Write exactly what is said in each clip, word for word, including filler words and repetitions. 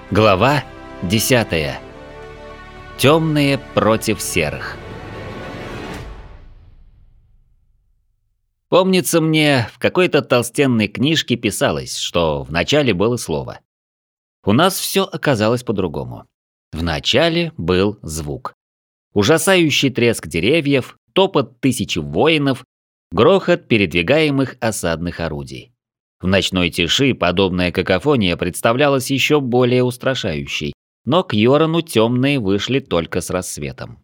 Глава десятая. Темные против серых. Помнится мне, в какой-то толстенной книжке писалось, что в начале было слово. У нас все оказалось по-другому. В начале был звук. Ужасающий треск деревьев, топот тысячи воинов, грохот передвигаемых осадных орудий. В ночной тиши подобная какофония представлялась еще более устрашающей, но к Йорану темные вышли только с рассветом.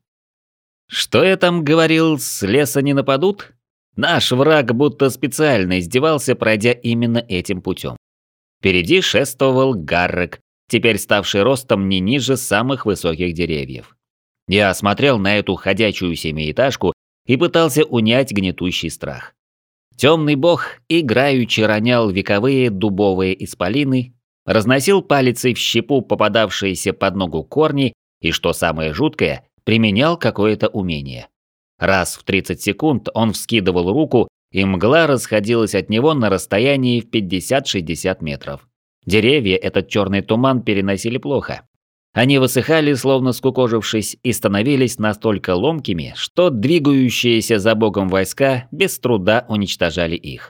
Что я там говорил, с леса не нападут? Наш враг будто специально издевался, пройдя именно этим путем. Впереди шествовал Гаррек, теперь ставший ростом не ниже самых высоких деревьев. Я смотрел на эту ходячую семиэтажку и пытался унять гнетущий страх. Темный бог играючи ронял вековые дубовые исполины, разносил палицей в щепу попадавшиеся под ногу корни и, что самое жуткое, применял какое-то умение. Раз в тридцать секунд он вскидывал руку, и мгла расходилась от него на расстоянии в пятьдесят-шестьдесят метров. Деревья этот черный туман переносили плохо. Они высыхали, словно скукожившись, и становились настолько ломкими, что двигающиеся за богом войска без труда уничтожали их.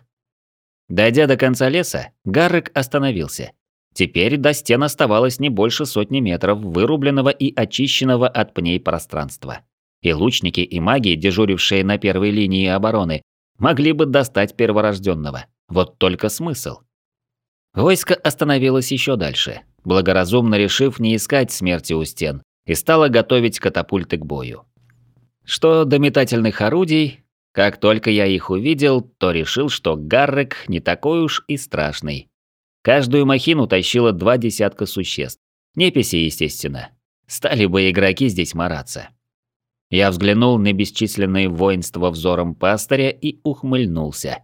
Дойдя до конца леса, Гаррек остановился. Теперь до стен оставалось не больше сотни метров вырубленного и очищенного от пней пространства. И лучники, и маги, дежурившие на первой линии обороны, могли бы достать перворожденного. Вот только смысл. Войско остановилось еще дальше, благоразумно решив не искать смерти у стен, и стало готовить катапульты к бою. Что до метательных орудий, как только я их увидел, то решил, что Гаррек не такой уж и страшный. Каждую махину тащило два десятка существ. Неписи, естественно. Стали бы игроки здесь мараться. Я взглянул на бесчисленные воинства взором пастыря и ухмыльнулся.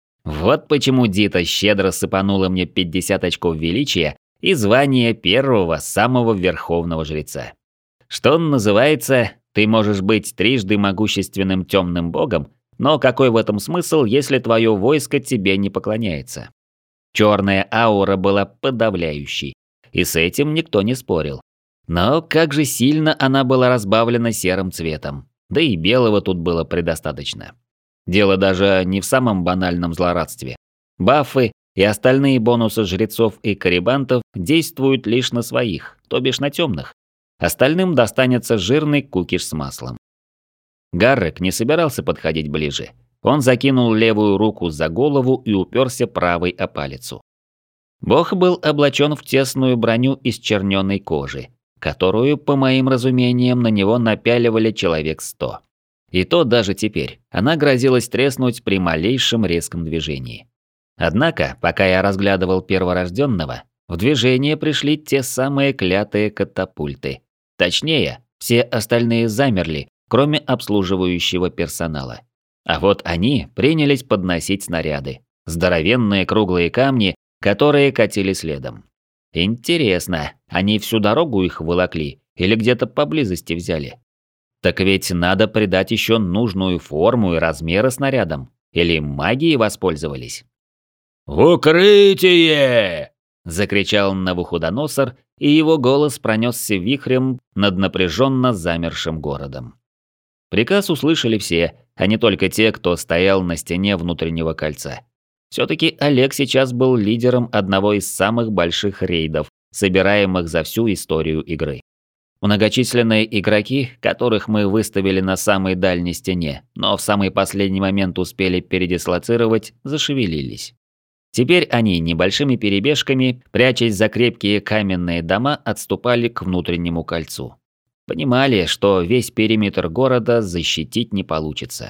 Вот почему Дита щедро сыпанула мне пятьдесят очков величия и звание первого самого верховного жреца. Что называется, ты можешь быть трижды могущественным темным богом, но какой в этом смысл, если твое войско тебе не поклоняется? Черная аура была подавляющей, и с этим никто не спорил. Но как же сильно она была разбавлена серым цветом, да и белого тут было предостаточно. Дело даже не в самом банальном злорадстве. Баффы и остальные бонусы жрецов и карибантов действуют лишь на своих, то бишь на темных. Остальным достанется жирный кукиш с маслом. Гаррек не собирался подходить ближе. Он закинул левую руку за голову и уперся правой о палицу. Бог был облачен в тесную броню из черненой кожи, которую, по моим разумениям, на него напяливали человек сто. И то даже теперь она грозилась треснуть при малейшем резком движении. Однако, пока я разглядывал перворожденного, в движение пришли те самые клятые катапульты. Точнее, все остальные замерли, кроме обслуживающего персонала. А вот они принялись подносить снаряды. Здоровенные круглые камни, которые катили следом. Интересно, они всю дорогу их волокли или где-то поблизости взяли? Так ведь надо придать еще нужную форму и размеры снарядам. Или магией воспользовались? «В укрытие!» – закричал Навуходоносор, и его голос пронесся вихрем над напряженно замершим городом. Приказ услышали все, а не только те, кто стоял на стене внутреннего кольца. Все-таки Олег сейчас был лидером одного из самых больших рейдов, собираемых за всю историю игры. Многочисленные игроки, которых мы выставили на самой дальней стене, но в самый последний момент успели передислоцировать, зашевелились. Теперь они небольшими перебежками, прячась за крепкие каменные дома, отступали к внутреннему кольцу. Понимали, что весь периметр города защитить не получится.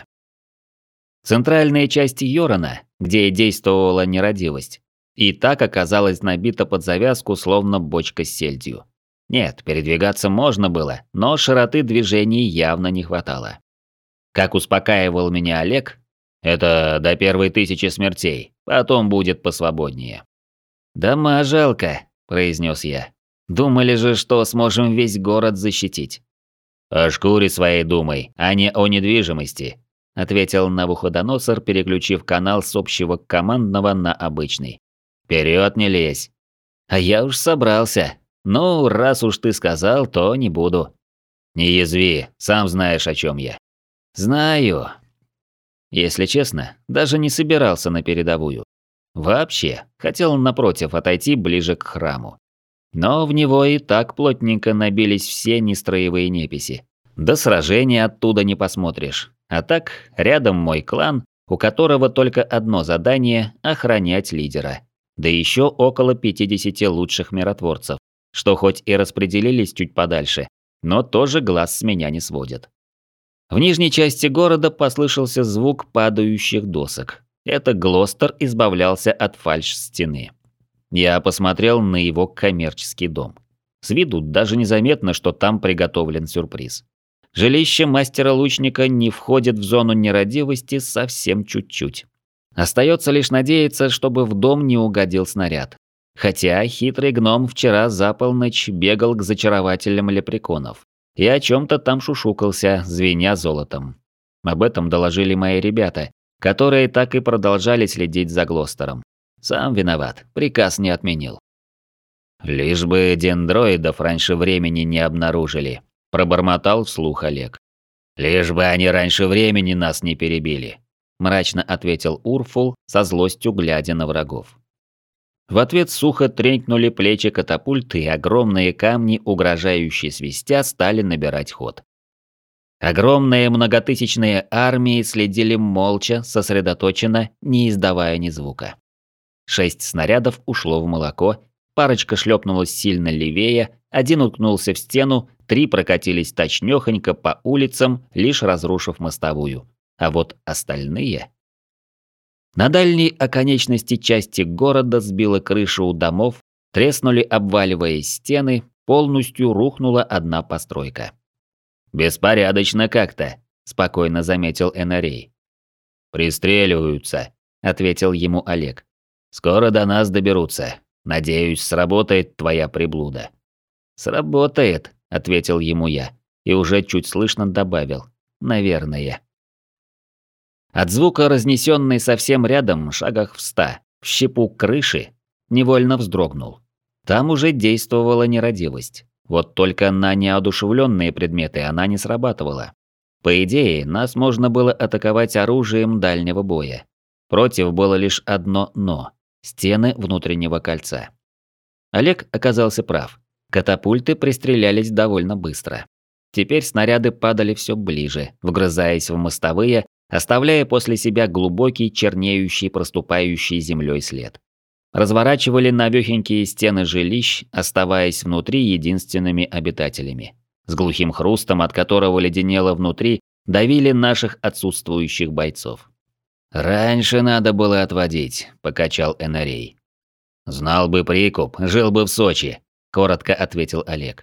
Центральная часть Йорана, где действовала нерадивость, и так оказалась набита под завязку, словно бочка с сельдью. Нет, передвигаться можно было, но широты движений явно не хватало. Как успокаивал меня Олег, это до первой тысячи смертей, потом будет посвободнее. «Дома жалко», – произнес я. «Думали же, что сможем весь город защитить». «О шкуре своей думай, а не о недвижимости», – ответил Навуходоносор, переключив канал с общего командного на обычный. «Вперед не лезь». «А я уж собрался», Ну, раз уж ты сказал, то не буду. Не язви, сам знаешь, о чем я. Знаю. Если честно, даже не собирался на передовую. Вообще, хотел напротив отойти ближе к храму. Но в него и так плотненько набились все нестроевые неписи. До сражения оттуда не посмотришь. А так, рядом мой клан, у которого только одно задание – охранять лидера. Да еще около пятидесяти лучших миротворцев, что хоть и распределились чуть подальше, но тоже глаз с меня не сводят. В нижней части города послышался звук падающих досок. Это Глостер избавлялся от фальшь-стены. Я посмотрел на его коммерческий дом. С виду даже незаметно, что там приготовлен сюрприз. Жилище мастера-лучника не входит в зону нерадивости совсем чуть-чуть. Остается лишь надеяться, чтобы в дом не угодил снаряд. Хотя хитрый гном вчера за полночь бегал к зачарователям лепреконов и о чем-то там шушукался, звеня золотом. Об этом доложили мои ребята, которые так и продолжали следить за Глостером. Сам виноват, приказ не отменил. «Лишь бы дендроидов раньше времени не обнаружили», – пробормотал вслух Олег. «Лишь бы они раньше времени нас не перебили», – мрачно ответил Урфул, со злостью глядя на врагов. В ответ сухо тренькнули плечи катапульты, и огромные камни, угрожающие свистя, стали набирать ход. Огромные многотысячные армии следили молча, сосредоточенно, не издавая ни звука. Шесть снарядов ушло в молоко, парочка шлепнулась сильно левее, один уткнулся в стену, три прокатились точнёхонько по улицам, лишь разрушив мостовую. А вот остальные... На дальней оконечности части города сбила крышу у домов, треснули, обваливаясь стены, полностью рухнула одна постройка. «Беспорядочно как-то», – спокойно заметил Энарей. «Пристреливаются», – ответил ему Олег. «Скоро до нас доберутся. Надеюсь, сработает твоя приблуда». «Сработает», – ответил ему я, и уже чуть слышно добавил. «Наверное». От звука, разнесенной совсем рядом, шагах в ста, в щепу крыши, невольно вздрогнул. Там уже действовала нерадивость. Вот только на неодушевленные предметы она не срабатывала. По идее, нас можно было атаковать оружием дальнего боя. Против было лишь одно «но» – стены внутреннего кольца. Олег оказался прав. Катапульты пристрелялись довольно быстро. Теперь снаряды падали все ближе, вгрызаясь в мостовые, оставляя после себя глубокий, чернеющий, проступающий землей след. Разворачивали навехенькие стены жилищ, оставаясь внутри единственными обитателями. С глухим хрустом, от которого леденело внутри, давили наших отсутствующих бойцов. «Раньше надо было отводить», – покачал Энарей. «Знал бы прикуп, жил бы в Сочи», – коротко ответил Олег.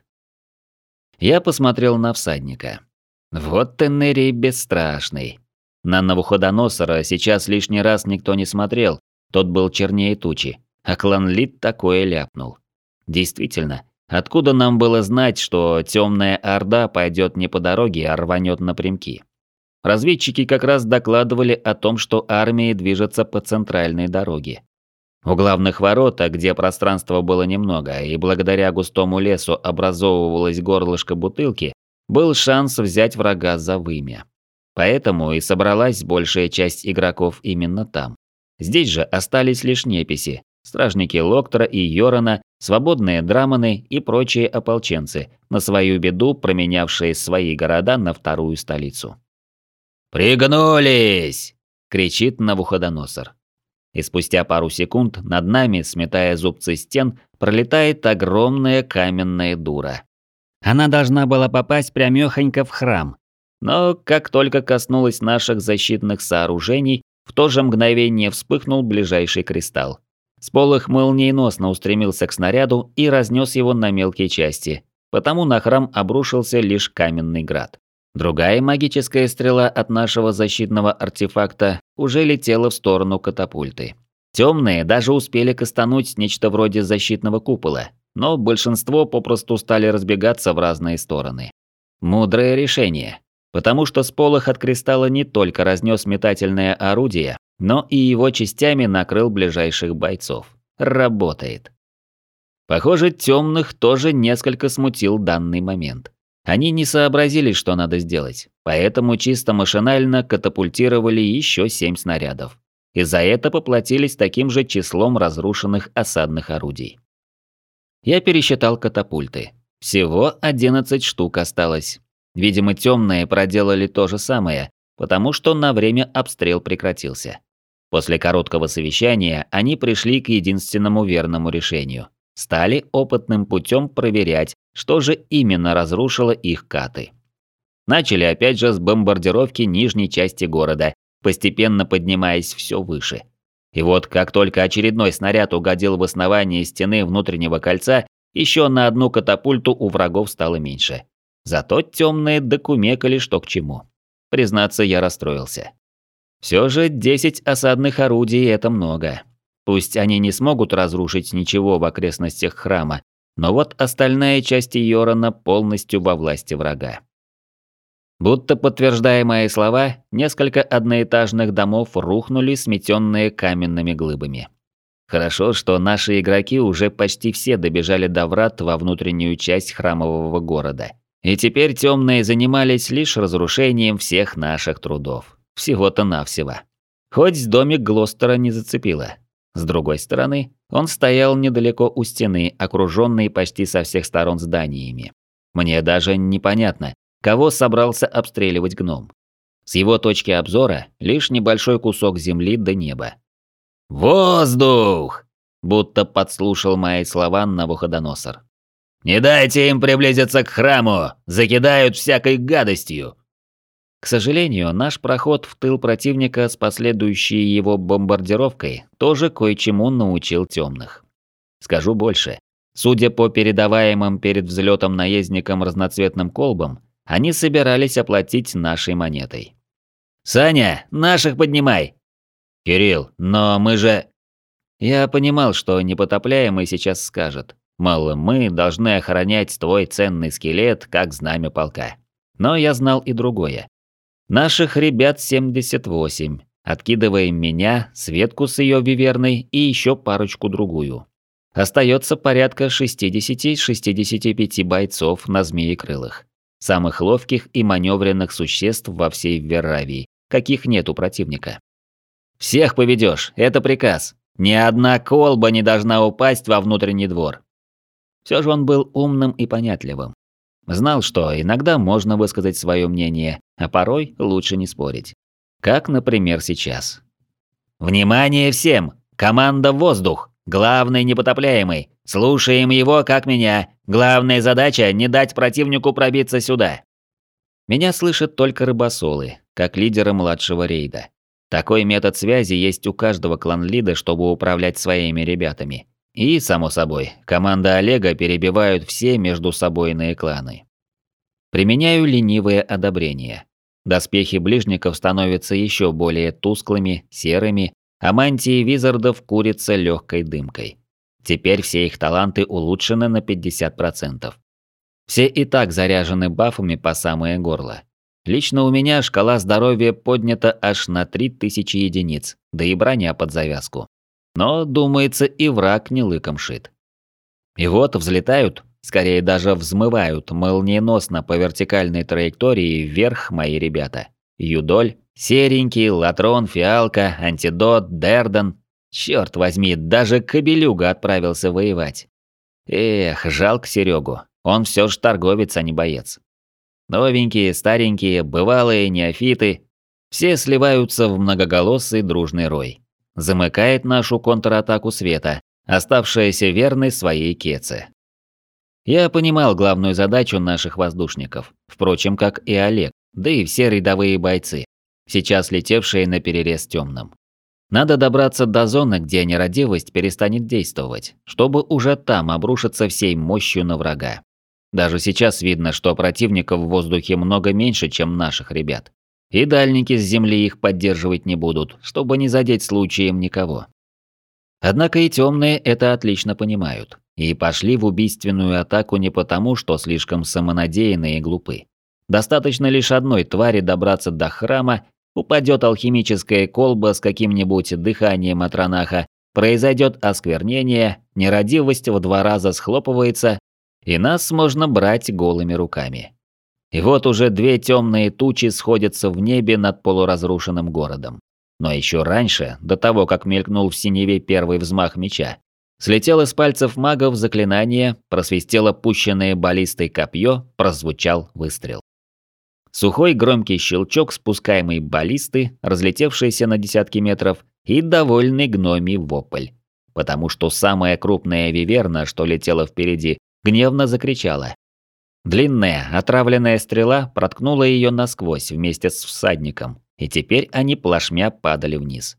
Я посмотрел на всадника. Вот Энарей бесстрашный. На Навуходоносора сейчас лишний раз никто не смотрел, тот был чернее тучи, а клан Лид такое ляпнул. Действительно, откуда нам было знать, что темная орда пойдет не по дороге, а рванет напрямки? Разведчики как раз докладывали о том, что армии движутся по центральной дороге. У главных ворот, где пространства было немного, и благодаря густому лесу образовывалось горлышко бутылки, был шанс взять врага за вымя. Поэтому и собралась большая часть игроков именно там. Здесь же остались лишь неписи, стражники Локтора и Йорона, свободные драманы и прочие ополченцы, на свою беду променявшие свои города на вторую столицу. «Пригнулись!» – кричит Навуходоносор. И спустя пару секунд над нами, сметая зубцы стен, пролетает огромная каменная дура. Она должна была попасть прямёхонько в храм. Но как только коснулась наших защитных сооружений, в то же мгновение вспыхнул ближайший кристалл. Сполох молниеносно устремился к снаряду и разнес его на мелкие части, потому на храм обрушился лишь каменный град. Другая магическая стрела от нашего защитного артефакта уже летела в сторону катапульты. Темные даже успели кастануть нечто вроде защитного купола, но большинство попросту стали разбегаться в разные стороны. Мудрое решение. Потому что сполох от кристалла не только разнес метательное орудие, но и его частями накрыл ближайших бойцов. Работает. Похоже, темных тоже несколько смутил данный момент. Они не сообразили, что надо сделать, поэтому чисто машинально катапультировали еще семь снарядов. И за это поплатились таким же числом разрушенных осадных орудий. Я пересчитал катапульты. Всего одиннадцать штук осталось. Видимо, темные проделали то же самое, потому что на время обстрел прекратился. После короткого совещания они пришли к единственному верному решению. Стали опытным путем проверять, что же именно разрушило их каты. Начали опять же с бомбардировки нижней части города, постепенно поднимаясь все выше. И вот как только очередной снаряд угодил в основание стены внутреннего кольца, еще на одну катапульту у врагов стало меньше. Зато темные докумекали, что к чему. Признаться, я расстроился. Все же десять осадных орудий – это много. Пусть они не смогут разрушить ничего в окрестностях храма, но вот остальная часть Йорона полностью во власти врага. Будто подтверждая мои слова, несколько одноэтажных домов рухнули, сметенные каменными глыбами. Хорошо, что наши игроки уже почти все добежали до врат во внутреннюю часть храмового города. И теперь темные занимались лишь разрушением всех наших трудов. Всего-то навсего. Хоть домик Глостера не зацепило. С другой стороны, он стоял недалеко у стены, окруженный почти со всех сторон зданиями. Мне даже непонятно, кого собрался обстреливать гном. С его точки обзора лишь небольшой кусок земли до неба. «Воздух!» – будто подслушал мои слова Навуходоносор. «Не дайте им приблизиться к храму! Закидают всякой гадостью!» К сожалению, наш проход в тыл противника с последующей его бомбардировкой тоже кое-чему научил темных. Скажу больше. Судя по передаваемым перед взлетом наездникам разноцветным колбам, они собирались оплатить нашей монетой. «Саня, наших поднимай!» «Кирилл, но мы же...» Я понимал, что непотопляемый сейчас скажет, мол, мы должны охранять твой ценный скелет, как знамя полка. Но я знал и другое. Наших ребят семьдесят восемь, откидываем меня, Светку с ее виверной и еще парочку-другую. Остается порядка шестьдесят-шестьдесят пять бойцов на змеекрылых. Самых ловких и маневренных существ во всей Верравии, каких нет у противника. «Всех поведешь, это приказ. Ни одна колба не должна упасть во внутренний двор». Все же он был умным и понятливым. Знал, что иногда можно высказать свое мнение, а порой лучше не спорить. Как, например, сейчас. «Внимание всем! Команда «Воздух»! Главный непотопляемый! Слушаем его, как меня! Главная задача – не дать противнику пробиться сюда!» Меня слышат только рыбосолы, как лидеры младшего рейда. Такой метод связи есть у каждого клан-лида, чтобы управлять своими ребятами. И, само собой, команда Олега перебивают все междусобойные кланы. Применяю ленивое одобрение. Доспехи ближников становятся еще более тусклыми, серыми, а мантии визардов курятся легкой дымкой. Теперь все их таланты улучшены на пятьдесят процентов. Все и так заряжены бафами по самое горло. Лично у меня шкала здоровья поднята аж на три тысячи единиц, да и броня под завязку. Но, думается, и враг не лыком шит. И вот взлетают, скорее даже взмывают молниеносно по вертикальной траектории вверх мои ребята. Юдоль, Серенький, Латрон, Фиалка, Антидот, Дердан. Черт возьми, даже Кобелюга отправился воевать. Эх, жалко Серегу, он все ж торговец, а не боец. Новенькие, старенькие, бывалые, неофиты. Все сливаются в многоголосый дружный рой. Замыкает нашу контратаку Света, оставшаяся верной своей Кеце. Я понимал главную задачу наших воздушников, впрочем, как и Олег, да и все рядовые бойцы, сейчас летевшие на перерез темным. Надо добраться до зоны, где нерадивость перестанет действовать, чтобы уже там обрушиться всей мощью на врага. Даже сейчас видно, что противников в воздухе много меньше, чем наших ребят. И дальники с земли их поддерживать не будут, чтобы не задеть случаем никого. Однако и темные это отлично понимают. И пошли в убийственную атаку не потому, что слишком самонадеянны и глупы. Достаточно лишь одной твари добраться до храма, упадет алхимическая колба с каким-нибудь дыханием Атронаха, произойдет осквернение, нерадивость в два раза схлопывается, и нас можно брать голыми руками. И вот уже две темные тучи сходятся в небе над полуразрушенным городом. Но еще раньше, до того, как мелькнул в синеве первый взмах меча, слетел из пальцев магов заклинание, просвистело пущенное баллистой копье, прозвучал выстрел. Сухой громкий щелчок спускаемой баллисты, разлетевшийся на десятки метров, и довольный гномий вопль. Потому что самая крупная виверна, что летела впереди, гневно закричала. Длинная, отравленная стрела проткнула ее насквозь вместе с всадником, и теперь они плашмя падали вниз.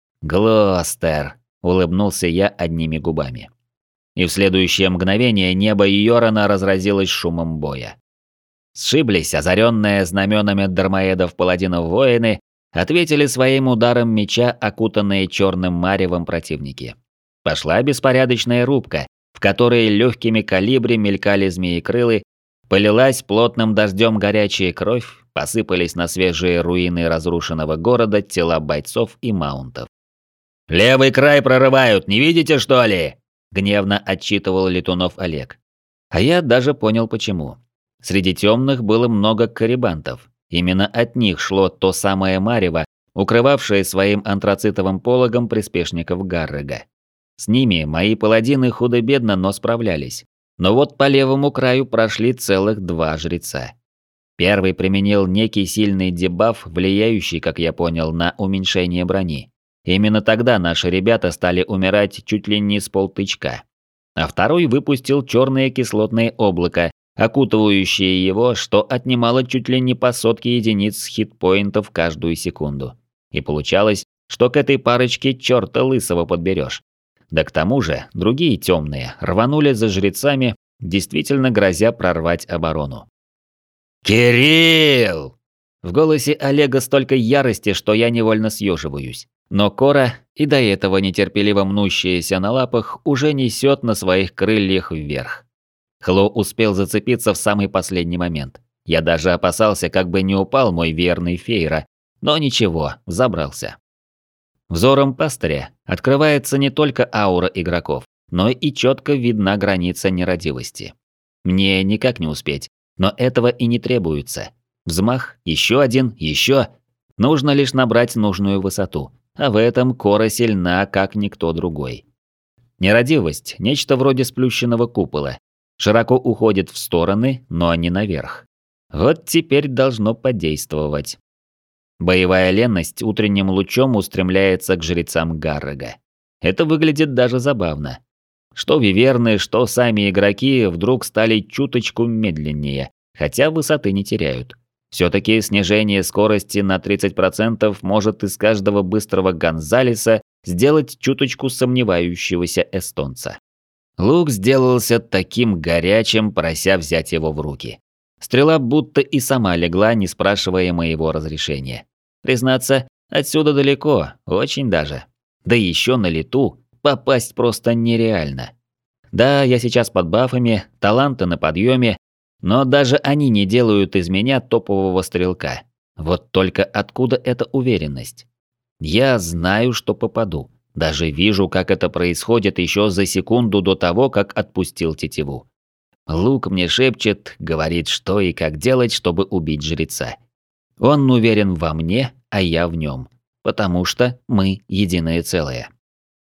«Глостер!» – улыбнулся я одними губами. И в следующее мгновение небо Йорана разразилось шумом боя. Сшиблись озаренные знаменами дармоедов паладинов воины, ответили своим ударом меча окутанные черным маревом противники. Пошла беспорядочная рубка, в которой легкими калибри мелькали змеекрылы, полилась плотным дождем горячая кровь, посыпались на свежие руины разрушенного города тела бойцов и маунтов. «Левый край прорывают, не видите, что ли?» – гневно отчитывал летунов Олег. А я даже понял почему. Среди темных было много карибантов. Именно от них шло то самое марево, укрывавшее своим антрацитовым пологом приспешников Гаррега. С ними мои паладины худо-бедно, но справлялись. Но вот по левому краю прошли целых два жреца. Первый применил некий сильный дебаф, влияющий, как я понял, на уменьшение брони. Именно тогда наши ребята стали умирать чуть ли не с полтычка. А второй выпустил черное кислотное облако, окутывающее его, что отнимало чуть ли не по сотке единиц хитпоинтов каждую секунду. И получалось, что к этой парочке черта лысого подберешь. Да к тому же, другие темные рванули за жрецами, действительно грозя прорвать оборону. «Кирилл!» В голосе Олега столько ярости, что я невольно съеживаюсь. Но Кора, и до этого нетерпеливо мнущаяся на лапах, уже несет на своих крыльях вверх. Хло успел зацепиться в самый последний момент. Я даже опасался, как бы не упал мой верный Фейра, но ничего, забрался. Взором пастыря открывается не только аура игроков, но и четко видна граница нерадивости. Мне никак не успеть, но этого и не требуется. Взмах, еще один, еще. Нужно лишь набрать нужную высоту, а в этом Кора сильна, как никто другой. Нерадивость – нечто вроде сплющенного купола. Широко уходит в стороны, но не наверх. Вот теперь должно подействовать. Боевая ленность утренним лучом устремляется к жрецам Гаррега. Это выглядит даже забавно. Что виверны, что сами игроки вдруг стали чуточку медленнее, хотя высоты не теряют. Все-таки снижение скорости на тридцать процентов может из каждого быстрого Гонзалеса сделать чуточку сомневающегося эстонца. Лук сделался таким горячим, прося взять его в руки. Стрела будто и сама легла, не спрашивая моего разрешения. Признаться, отсюда далеко, очень даже. Да еще на лету попасть просто нереально. Да, я сейчас под бафами, таланты на подъеме, но даже они не делают из меня топового стрелка. Вот только откуда эта уверенность? Я знаю, что попаду. Даже вижу, как это происходит еще за секунду до того, как отпустил тетиву. Лук мне шепчет, говорит, что и как делать, чтобы убить жреца. Он уверен во мне, а я в нем, потому что мы единое целое.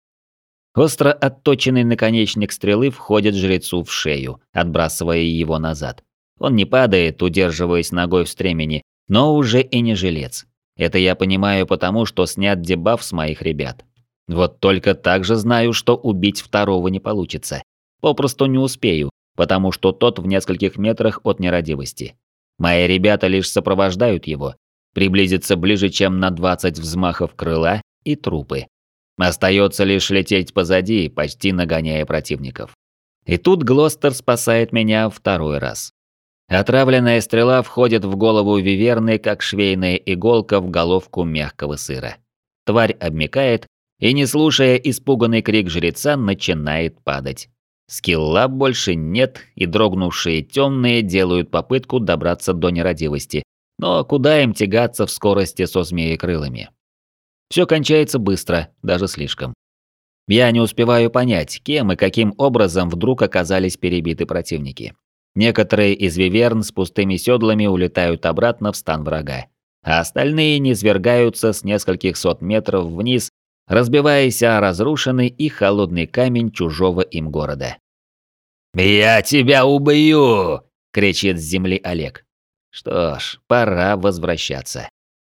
Остро отточенный наконечник стрелы входит жрецу в шею, отбрасывая его назад. Он не падает, удерживаясь ногой в стремени, но уже и не жилец. Это я понимаю потому, что снят дебаф с моих ребят. Вот только также знаю, что убить второго не получится. Попросту не успею, потому что тот в нескольких метрах от нерадивости. Мои ребята лишь сопровождают его. Приблизиться ближе, чем на двадцать взмахов крыла и трупы. Остается лишь лететь позади, почти нагоняя противников. И тут Глостер спасает меня второй раз. Отравленная стрела входит в голову виверны, как швейная иголка в головку мягкого сыра. Тварь обмякает и, не слушая испуганный крик жреца, начинает падать. Скилла больше нет, и дрогнувшие темные делают попытку добраться до нерадивости. Но куда им тягаться в скорости со змеекрылами? Все кончается быстро, даже слишком. Я не успеваю понять, кем и каким образом вдруг оказались перебиты противники. Некоторые из виверн с пустыми седлами улетают обратно в стан врага, а остальные низвергаются с нескольких сот метров вниз, разбиваясь о разрушенный и холодный камень чужого им города. «Я тебя убью!» – кричит с земли Олег. Что ж, пора возвращаться.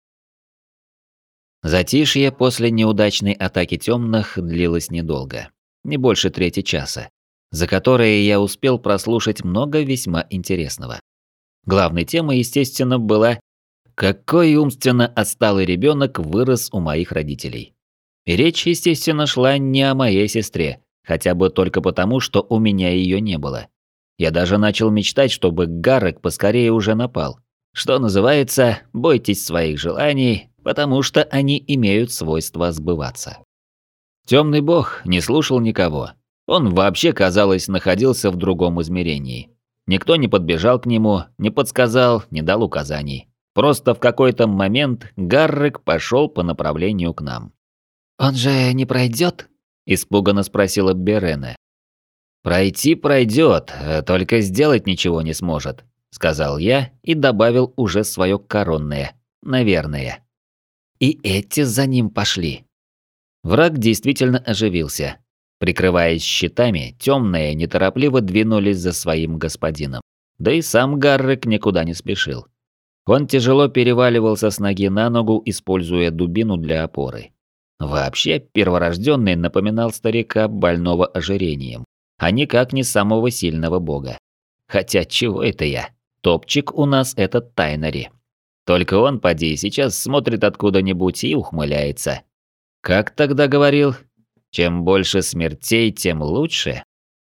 Затишье после неудачной атаки темных длилось недолго, не больше трети часа, за которые я успел прослушать много весьма интересного. Главной темой, естественно, была «Какой умственно отсталый ребенок вырос у моих родителей?». И речь, естественно, шла не о моей сестре, хотя бы только потому, что у меня ее не было. Я даже начал мечтать, чтобы Гаррек поскорее уже напал. Что называется, бойтесь своих желаний, потому что они имеют свойство сбываться. Темный бог не слушал никого. Он вообще, казалось, находился в другом измерении. Никто не подбежал к нему, не подсказал, не дал указаний. Просто в какой-то момент Гаррек пошел по направлению к нам. «Он же не пройдет?» – испуганно спросила Берена. «Пройти пройдет, только сделать ничего не сможет», – сказал я и добавил уже свое коронное «наверное». И эти за ним пошли. Враг действительно оживился. Прикрываясь щитами, темные неторопливо двинулись за своим господином. Да и сам Гаррек никуда не спешил. Он тяжело переваливался с ноги на ногу, используя дубину для опоры. Вообще, перворожденный напоминал старика, больного ожирением, а никак не самого сильного бога. Хотя чего это я? Топчик у нас этот Тайнари. Только он, поди, сейчас смотрит откуда-нибудь и ухмыляется. Как тогда говорил? Чем больше смертей, тем лучше.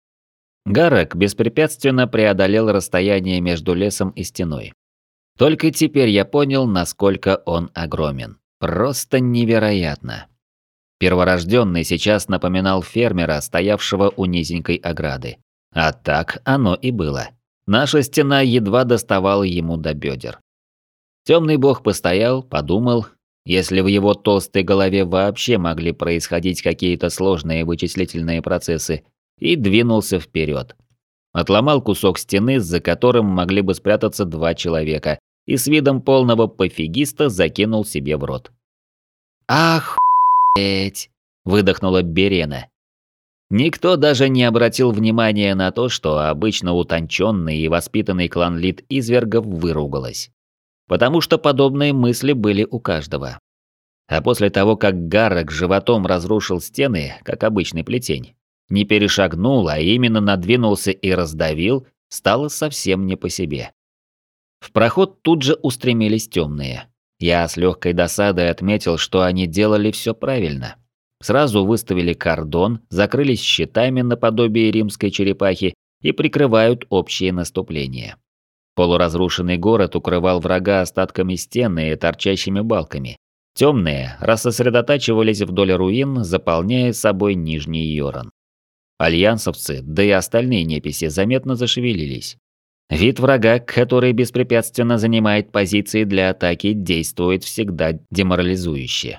Гаррек беспрепятственно преодолел расстояние между лесом и стеной. Только теперь я понял, насколько он огромен. Просто невероятно. Перворожденный сейчас напоминал фермера, стоявшего у низенькой ограды. А так оно и было. Наша стена едва доставала ему до бедер. Темный бог постоял, подумал, если в его толстой голове вообще могли происходить какие-то сложные вычислительные процессы, и двинулся вперед. Отломал кусок стены, за которым могли бы спрятаться два человека, и с видом полного пофигиста закинул себе в рот. «Охуеть!» – выдохнула Берена. Никто даже не обратил внимания на то, что обычно утонченный и воспитанный клан Лид извергов выругалась. Потому что подобные мысли были у каждого. А после того, как Гаррек животом разрушил стены, как обычный плетень, не перешагнул, а именно надвинулся и раздавил, стало совсем не по себе. В проход тут же устремились темные. Я с легкой досадой отметил, что они делали все правильно. Сразу выставили кордон, закрылись щитами наподобие римской черепахи и прикрывают общее наступление. Полуразрушенный город укрывал врага остатками стены и торчащими балками. Темные рассосредотачивались вдоль руин, заполняя собой Нижний Йоран. Альянсовцы, да и остальные неписи заметно зашевелились. Вид врага, который беспрепятственно занимает позиции для атаки, действует всегда деморализующе.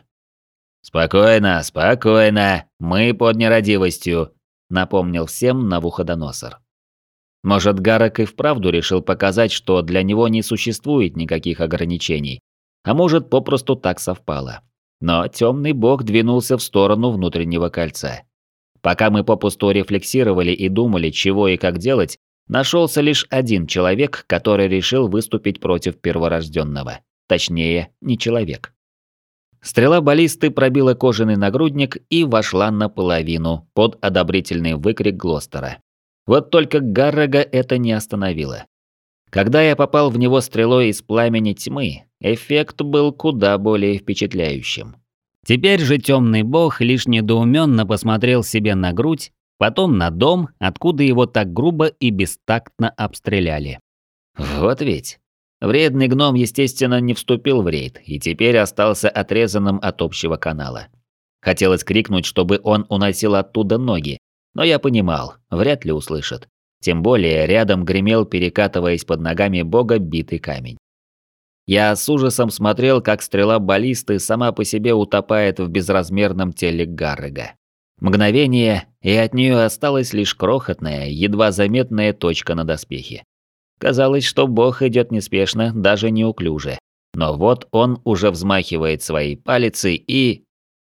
«Спокойно, спокойно, мы под нерадивостью», – напомнил всем Навуходоносор. Может, Гаррек и вправду решил показать, что для него не существует никаких ограничений, а может, попросту так совпало. Но темный бог двинулся в сторону внутреннего кольца. Пока мы попусту рефлексировали и думали, чего и как делать, нашелся лишь один человек, который решил выступить против перворожденного. Точнее, не человек. Стрела баллисты пробила кожаный нагрудник и вошла наполовину под одобрительный выкрик Глостера. Вот только Гаррега это не остановило. Когда я попал в него стрелой из пламени тьмы, эффект был куда более впечатляющим. Теперь же темный бог лишь недоуменно посмотрел себе на грудь, потом на дом, откуда его так грубо и бестактно обстреляли. Вот ведь. Вредный гном, естественно, не вступил в рейд и теперь остался отрезанным от общего канала. Хотелось крикнуть, чтобы он уносил оттуда ноги, но я понимал, вряд ли услышит. Тем более рядом гремел, перекатываясь под ногами бога, битый камень. Я с ужасом смотрел, как стрела баллисты сама по себе утопает в безразмерном теле Гаррега. Мгновение, и от нее осталась лишь крохотная, едва заметная точка на доспехе. Казалось, что бог идет неспешно, даже неуклюже. Но вот он уже взмахивает своей палицей и...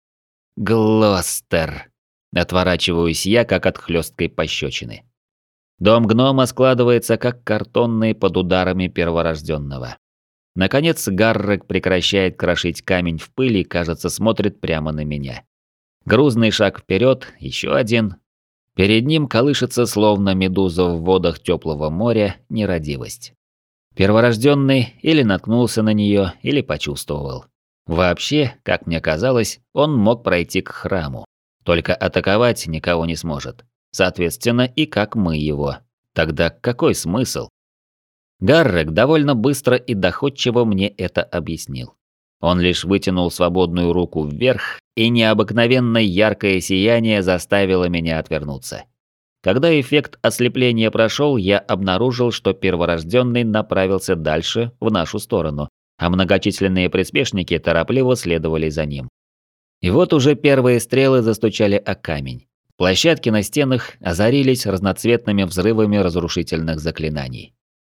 Глостер. Отворачиваюсь я, как от хлесткой пощечины. Дом гнома складывается, как картонный под ударами перворожденного. Наконец Гаррек прекращает крошить камень в пыль и, кажется, смотрит прямо на меня. Грузный шаг вперед, еще один. Перед ним колышется, словно медуза в водах теплого моря, нерадивость. Перворожденный или наткнулся на нее, или почувствовал. Вообще, как мне казалось, он мог пройти к храму. Только атаковать никого не сможет. Соответственно, и как мы его. Тогда какой смысл? Гаррек довольно быстро и доходчиво мне это объяснил. Он лишь вытянул свободную руку вверх, и необыкновенно яркое сияние заставило меня отвернуться. Когда эффект ослепления прошел, я обнаружил, что перворожденный направился дальше, в нашу сторону, а многочисленные приспешники торопливо следовали за ним. И вот уже первые стрелы застучали о камень. Площадки на стенах озарились разноцветными взрывами разрушительных заклинаний.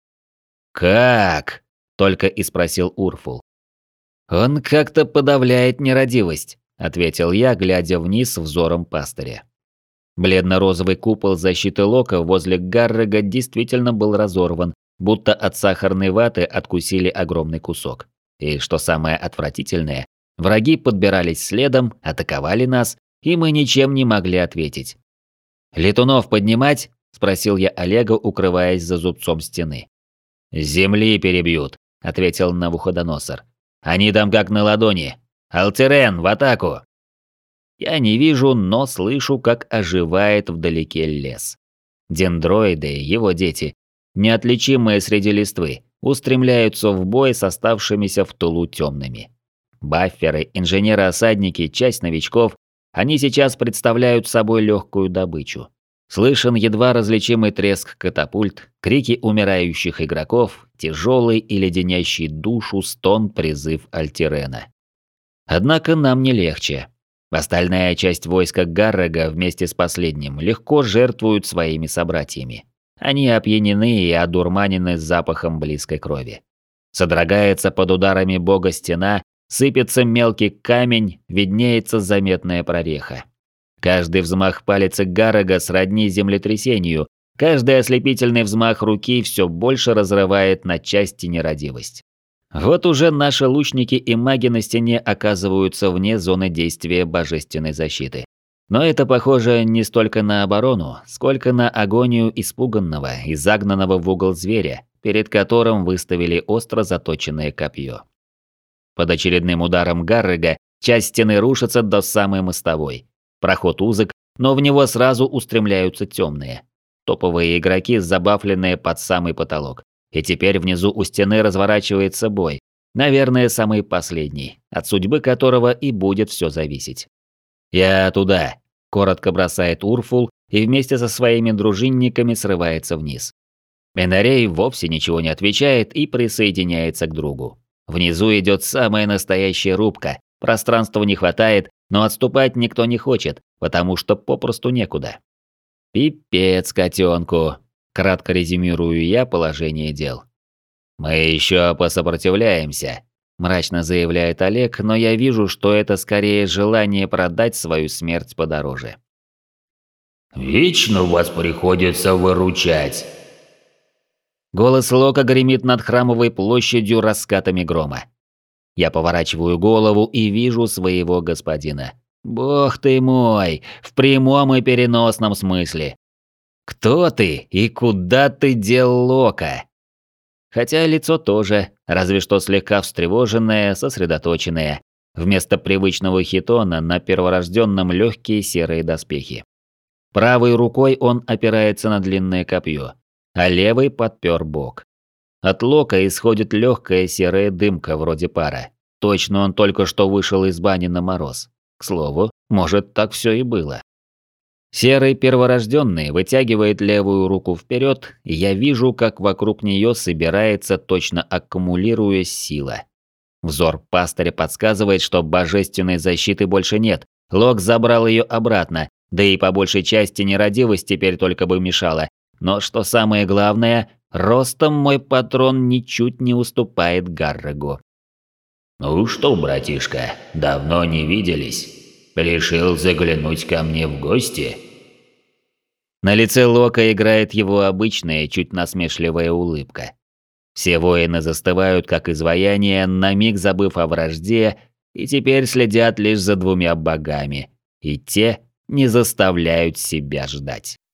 «Как?» – только и спросил Урфул. «Он как-то подавляет нерадивость», – ответил я, глядя вниз взором пастыря. Бледно-розовый купол защиты Лока возле Гаррега действительно был разорван, будто от сахарной ваты откусили огромный кусок. И что самое отвратительное, враги подбирались следом, атаковали нас, и мы ничем не могли ответить. «Летунов поднимать?» – спросил я Олега, укрываясь за зубцом стены. «С земли перебьют», – ответил Навуходоносор. «Они там как на ладони. Алтерен, в атаку!» Я не вижу, но слышу, как оживает вдалеке лес. Дендроиды, его дети, неотличимые среди листвы, устремляются в бой с оставшимися в тылу темными. Бафферы, инженеры-осадники, часть новичков, они сейчас представляют собой легкую добычу. Слышен едва различимый треск катапульт, крики умирающих игроков, тяжелый и леденящий душу стон призыв Альтерена. Однако нам не легче. Остальная часть войска Гаррега вместе с последним легко жертвуют своими собратьями. Они опьянены и одурманены запахом близкой крови. Содрогается под ударами бога стена, сыпется мелкий камень, виднеется заметная прореха. Каждый взмах палицы Гаррега сродни землетрясению, каждый ослепительный взмах руки все больше разрывает на части нерадивость. Вот уже наши лучники и маги на стене оказываются вне зоны действия божественной защиты. Но это похоже не столько на оборону, сколько на агонию испуганного и загнанного в угол зверя, перед которым выставили остро заточенное копье. Под очередным ударом Гаррега часть стены рушится до самой мостовой. Проход узок, но в него сразу устремляются темные. Топовые игроки, забафленные под самый потолок. И теперь внизу у стены разворачивается бой, наверное, самый последний, от судьбы которого и будет все зависеть. «Я туда», – коротко бросает Урфул и вместе со своими дружинниками срывается вниз. Энарей вовсе ничего не отвечает и присоединяется к другу. Внизу идет самая настоящая рубка, пространства не хватает, но отступать никто не хочет, потому что попросту некуда. «Пипец котенку», – кратко резюмирую я положение дел. «Мы еще посопротивляемся», – мрачно заявляет Олег, но я вижу, что это скорее желание продать свою смерть подороже. «Вечно вас приходится выручать». Голос Лока гремит над храмовой площадью раскатами грома. Я поворачиваю голову и вижу своего господина. Бог ты мой, в прямом и переносном смысле. Кто ты и куда ты дел Лока? Хотя лицо тоже, разве что слегка встревоженное, сосредоточенное. Вместо привычного хитона на перворожденном легкие серые доспехи. Правой рукой он опирается на длинное копье, а левой подпер бок. От Лока исходит легкая серая дымка вроде пара. Точно он только что вышел из бани на мороз. К слову, может, так все и было. Серый перворожденный вытягивает левую руку вперед, и я вижу, как вокруг нее собирается, точно аккумулируясь, сила. Взор пастыря подсказывает, что божественной защиты больше нет. Лок забрал ее обратно, Да и по большей части нерадивость теперь только бы мешала. Но что самое главное, ростом мой патрон ничуть не уступает Гаррегу. «Ну что, братишка, давно не виделись? Решил заглянуть ко мне в гости?» На лице Лока играет его обычная, чуть насмешливая улыбка. Все воины застывают, как изваяния, на миг забыв о вражде, и теперь следят лишь за двумя богами. И те не заставляют себя ждать.